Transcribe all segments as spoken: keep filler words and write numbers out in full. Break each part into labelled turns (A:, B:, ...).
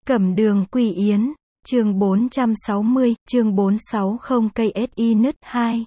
A: Cẩm đường Quỳ Yến, chương bốn trăm sáu mươi, chương bốn trăm sáu mươi cây ét i nứt hai.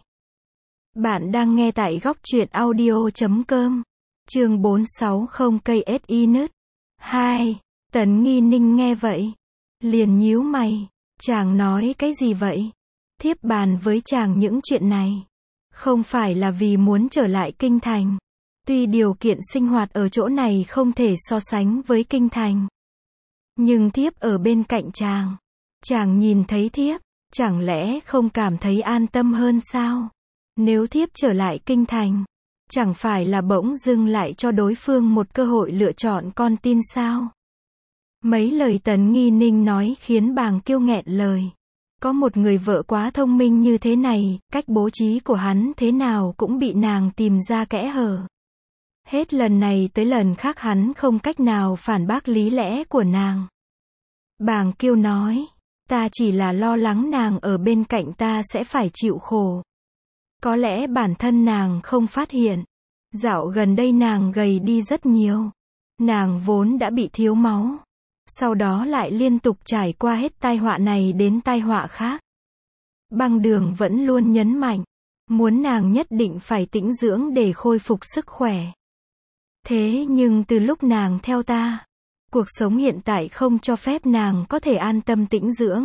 A: Bạn đang nghe tại góc truyện audio chấm com. Chương bốn trăm sáu mươi cây ét i nứt hai. Tấn Nghi Ninh nghe vậy, liền nhíu mày, chàng nói cái gì vậy? Thiếp bàn với chàng những chuyện này, không phải là vì muốn trở lại kinh thành. Tuy điều kiện sinh hoạt ở chỗ này không thể so sánh với kinh thành, nhưng thiếp ở bên cạnh chàng, chàng nhìn thấy thiếp, chẳng lẽ không cảm thấy an tâm hơn sao? Nếu thiếp trở lại kinh thành, chẳng phải là bỗng dưng lại cho đối phương một cơ hội lựa chọn con tin sao? Mấy lời Tấn Nghi Ninh nói khiến Bàng Kiêu nghẹn lời. Có một người vợ quá thông minh như thế này, cách bố trí của hắn thế nào cũng bị nàng tìm ra kẽ hở. Hết lần này tới lần khác hắn không cách nào phản bác lý lẽ của nàng. Bàng Kiêu nói, ta chỉ là lo lắng nàng ở bên cạnh ta sẽ phải chịu khổ. Có lẽ bản thân nàng không phát hiện, dạo gần đây nàng gầy đi rất nhiều. Nàng vốn đã bị thiếu máu, sau đó lại liên tục trải qua hết tai họa này đến tai họa khác. Băng Đường vẫn luôn nhấn mạnh, muốn nàng nhất định phải tĩnh dưỡng để khôi phục sức khỏe. Thế nhưng từ lúc nàng theo ta, cuộc sống hiện tại không cho phép nàng có thể an tâm tĩnh dưỡng.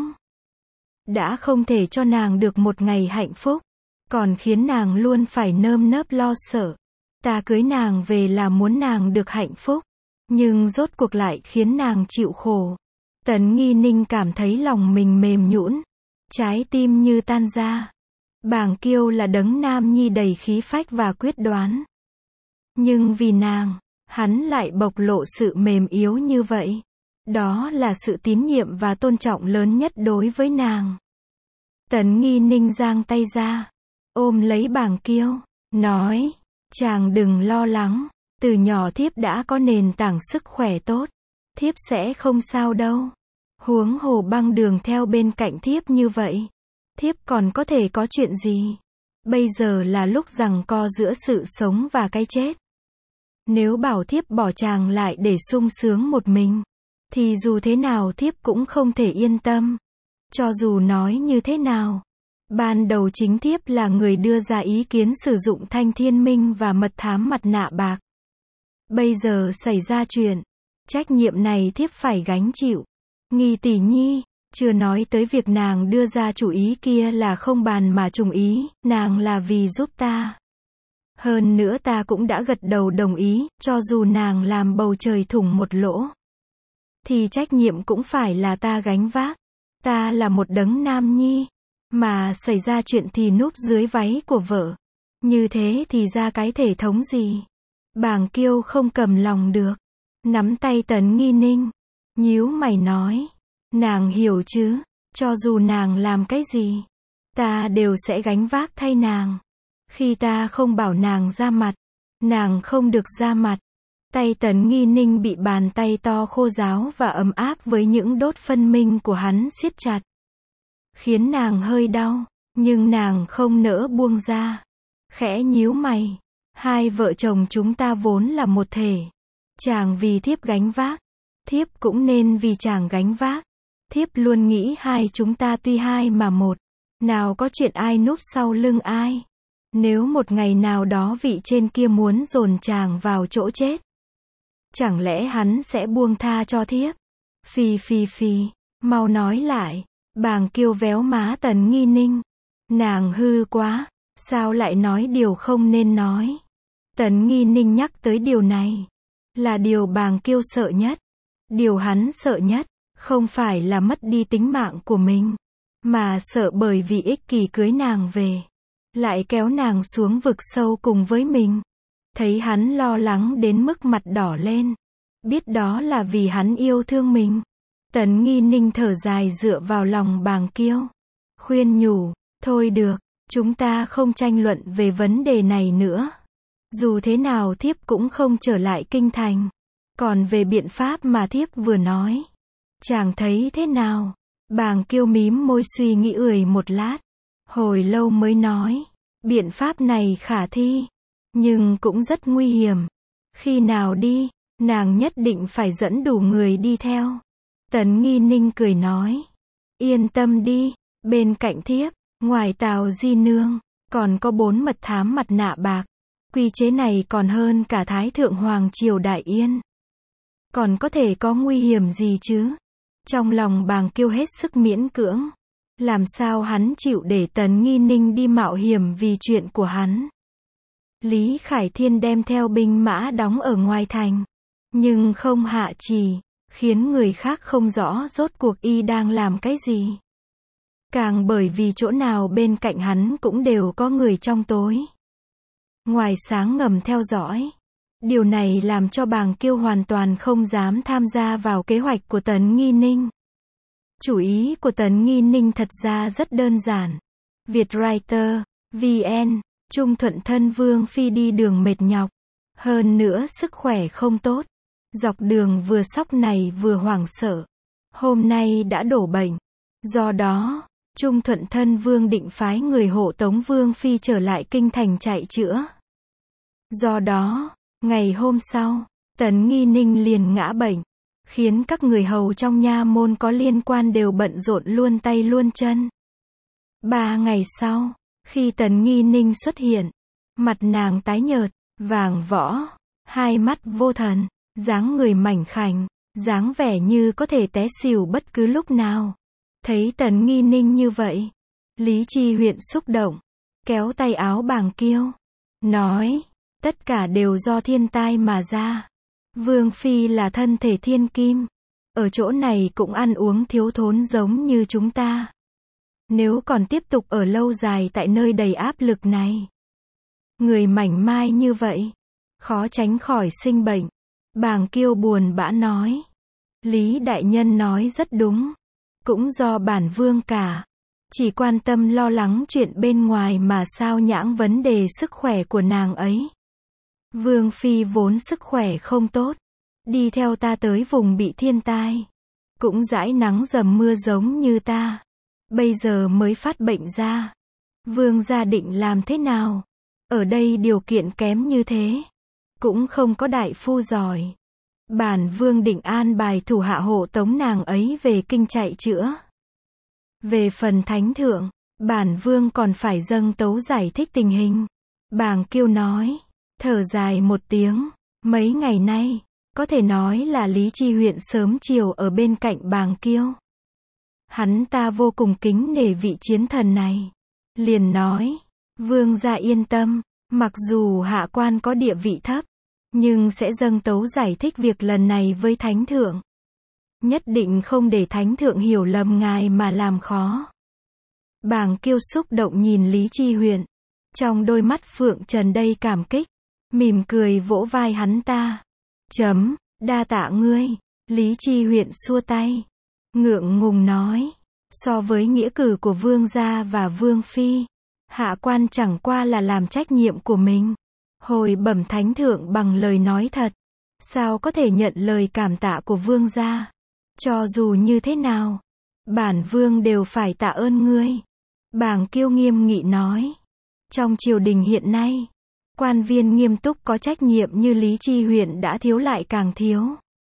A: Đã không thể cho nàng được một ngày hạnh phúc, còn khiến nàng luôn phải nơm nớp lo sợ. Ta cưới nàng về là muốn nàng được hạnh phúc, nhưng rốt cuộc lại khiến nàng chịu khổ. Tấn Nghi Ninh cảm thấy lòng mình mềm nhũn, trái tim như tan ra. Bàng Kiêu là đấng nam nhi đầy khí phách và quyết đoán, nhưng vì nàng, hắn lại bộc lộ sự mềm yếu như vậy. Đó là sự tín nhiệm và tôn trọng lớn nhất đối với nàng. Tấn Nghi Ninh giang tay ra, ôm lấy Bàng Kiêu, nói, chàng đừng lo lắng, từ nhỏ thiếp đã có nền tảng sức khỏe tốt, thiếp sẽ không sao đâu. Huống hồ Băng Đường theo bên cạnh thiếp như vậy, thiếp còn có thể có chuyện gì? Bây giờ là lúc giằng co giữa sự sống và cái chết. Nếu bảo thiếp bỏ chàng lại để sung sướng một mình, thì dù thế nào thiếp cũng không thể yên tâm. Cho dù nói như thế nào, ban đầu chính thiếp là người đưa ra ý kiến sử dụng Thanh Thiên Minh và mật thám mặt nạ bạc. Bây giờ xảy ra chuyện, trách nhiệm này thiếp phải gánh chịu. Nghi tỷ nhi, chưa nói tới việc nàng đưa ra chủ ý kia là không bàn mà trùng ý, nàng là vì giúp ta. Hơn nữa ta cũng đã gật đầu đồng ý, cho dù nàng làm bầu trời thủng một lỗ, thì trách nhiệm cũng phải là ta gánh vác. Ta là một đấng nam nhi, mà xảy ra chuyện thì núp dưới váy của vợ. Như thế thì ra cái thể thống gì? Bàng Kiêu không cầm lòng được, nắm tay Tấn Nghi Ninh, nhíu mày nói, nàng hiểu chứ, cho dù nàng làm cái gì, ta đều sẽ gánh vác thay nàng. Khi ta không bảo nàng ra mặt, nàng không được ra mặt. Tay Tấn Nghi Ninh bị bàn tay to khô ráo và ấm áp với những đốt phân minh của hắn siết chặt, khiến nàng hơi đau, nhưng nàng không nỡ buông ra. Khẽ nhíu mày, hai vợ chồng chúng ta vốn là một thể. Chàng vì thiếp gánh vác, thiếp cũng nên vì chàng gánh vác. Thiếp luôn nghĩ hai chúng ta tuy hai mà một, nào có chuyện ai núp sau lưng ai. Nếu một ngày nào đó vị trên kia muốn dồn chàng vào chỗ chết, chẳng lẽ hắn sẽ buông tha cho thiếp? Phì phì phì, mau nói lại. Bàng Kiêu véo má Tấn Nghi Ninh. Nàng hư quá, sao lại nói điều không nên nói? Tấn Nghi Ninh nhắc tới điều này, là điều Bàng Kiêu sợ nhất. Điều hắn sợ nhất, không phải là mất đi tính mạng của mình, mà sợ bởi vì ích kỷ cưới nàng về, lại kéo nàng xuống vực sâu cùng với mình. Thấy hắn lo lắng đến mức mặt đỏ lên, biết đó là vì hắn yêu thương mình. Tấn Nghi Ninh thở dài dựa vào lòng Bàng Kiêu, khuyên nhủ, thôi được, chúng ta không tranh luận về vấn đề này nữa. Dù thế nào thiếp cũng không trở lại kinh thành. Còn về biện pháp mà thiếp vừa nói, chàng thấy thế nào? Bàng Kiêu mím môi suy nghĩ ười một lát, hồi lâu mới nói, biện pháp này khả thi, nhưng cũng rất nguy hiểm. Khi nào đi, nàng nhất định phải dẫn đủ người đi theo. Tấn Nghi Ninh cười nói. Yên tâm đi, bên cạnh thiếp, ngoài Tào Di Nương, còn có bốn mật thám mặt nạ bạc. Quy chế này còn hơn cả Thái Thượng Hoàng Triều Đại Yên. Còn có thể có nguy hiểm gì chứ? Trong lòng Bàng Kiêu hết sức miễn cưỡng. Làm sao hắn chịu để Tấn Nghi Ninh đi mạo hiểm vì chuyện của hắn? Lý Khải Thiên đem theo binh mã đóng ở ngoài thành, nhưng không hạ trì, khiến người khác không rõ rốt cuộc y đang làm cái gì. Càng bởi vì chỗ nào bên cạnh hắn cũng đều có người trong tối, ngoài sáng ngầm theo dõi. Điều này làm cho Bàng Kiêu hoàn toàn không dám tham gia vào kế hoạch của Tấn Nghi Ninh. Chủ ý của Tấn Nghi Ninh thật ra rất đơn giản. Vietwriter, vê en, Trung Thuận thân Vương Phi đi đường mệt nhọc, hơn nữa sức khỏe không tốt. Dọc đường vừa sốc này vừa hoảng sợ. Hôm nay đã đổ bệnh. Do đó, Trung Thuận thân Vương định phái người hộ tống Vương Phi trở lại kinh thành chạy chữa. Do đó, ngày hôm sau, Tấn Nghi Ninh liền ngã bệnh, khiến các người hầu trong nha môn có liên quan đều bận rộn luôn tay luôn chân. Ba ngày sau, khi Tấn Nghi Ninh xuất hiện, mặt nàng tái nhợt, vàng võ, hai mắt vô thần, dáng người mảnh khảnh, dáng vẻ như có thể té xỉu bất cứ lúc nào. Thấy Tấn Nghi Ninh như vậy, Lý Chi Huyện xúc động, kéo tay áo Bàng Kiêu, nói, tất cả đều do thiên tai mà ra. Vương Phi là thân thể thiên kim, ở chỗ này cũng ăn uống thiếu thốn giống như chúng ta. Nếu còn tiếp tục ở lâu dài tại nơi đầy áp lực này, người mảnh mai như vậy, khó tránh khỏi sinh bệnh. Bàng Kiêu buồn bã nói. Lý đại nhân nói rất đúng. Cũng do bản vương cả. Chỉ quan tâm lo lắng chuyện bên ngoài mà sao nhãng vấn đề sức khỏe của nàng ấy. Vương Phi vốn sức khỏe không tốt. Đi theo ta tới vùng bị thiên tai. Cũng dãi nắng dầm mưa giống như ta. Bây giờ mới phát bệnh ra. Vương gia định làm thế nào? Ở đây điều kiện kém như thế. Cũng không có đại phu giỏi. Bản vương định an bài thủ hạ hộ tống nàng ấy về kinh chạy chữa. Về phần thánh thượng, bản vương còn phải dâng tấu giải thích tình hình. Bàng Kiêu nói, thở dài một tiếng, mấy ngày nay, có thể nói là Lý Chi Huyện sớm chiều ở bên cạnh Bàng Kiêu. Hắn ta vô cùng kính nể vị chiến thần này. Liền nói, vương gia yên tâm, mặc dù hạ quan có địa vị thấp, nhưng sẽ dâng tấu giải thích việc lần này với thánh thượng. Nhất định không để thánh thượng hiểu lầm ngài mà làm khó. Bàng Kiêu xúc động nhìn Lý Chi Huyện. Trong đôi mắt phượng trần đầy cảm kích. Mỉm cười vỗ vai hắn ta. Chấm, đa tạ ngươi. Lý Chi Huyện xua tay. Ngượng ngùng nói. So với nghĩa cử của vương gia và vương phi, hạ quan chẳng qua là làm trách nhiệm của mình. Hồi bẩm thánh thượng bằng lời nói thật. Sao có thể nhận lời cảm tạ của vương gia? Cho dù như thế nào, bản vương đều phải tạ ơn ngươi. Bàng Kiêu nghiêm nghị nói. Trong triều đình hiện nay, quan viên nghiêm túc có trách nhiệm như Lý Chi Huyện đã thiếu lại càng thiếu.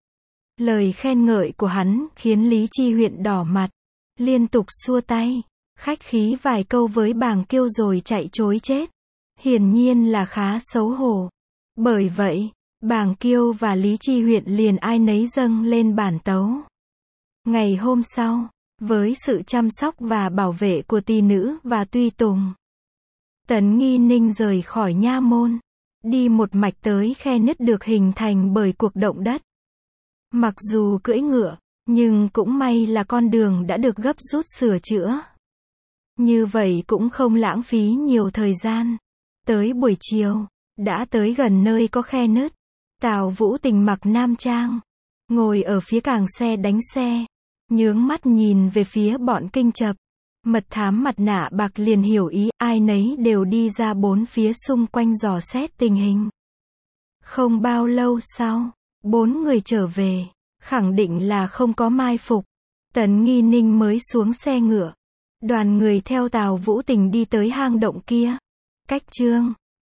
A: Lời khen ngợi của hắn khiến Lý Chi Huyện đỏ mặt, liên tục xua tay, khách khí vài câu với Bàng Kiêu rồi chạy trối chết. Hiển nhiên là khá xấu hổ. Bởi vậy, Bàng Kiêu và Lý Chi Huyện liền ai nấy dâng lên bản tấu. Ngày hôm sau, với sự chăm sóc và bảo vệ của tỳ nữ và tùy tùng, Tấn Nghi Ninh rời khỏi nha môn, đi một mạch tới khe nứt được hình thành bởi cuộc động đất. Mặc dù cưỡi ngựa, nhưng cũng may là con đường đã được gấp rút sửa chữa. Như vậy cũng không lãng phí nhiều thời gian. Tới buổi chiều, đã tới gần nơi có khe nứt. Tào Vũ Tình mặc nam trang, ngồi ở phía càng xe đánh xe, nhướng mắt nhìn về phía bọn kinh chập. Mật thám mặt nạ bạc liền hiểu ý, ai nấy đều đi ra bốn phía xung quanh dò xét tình hình. Không bao lâu sau, bốn người trở về, khẳng định là không có mai phục. Tấn Nghi Ninh mới xuống xe ngựa. Đoàn người theo Tào Vũ Tình đi tới hang động kia. Cách chương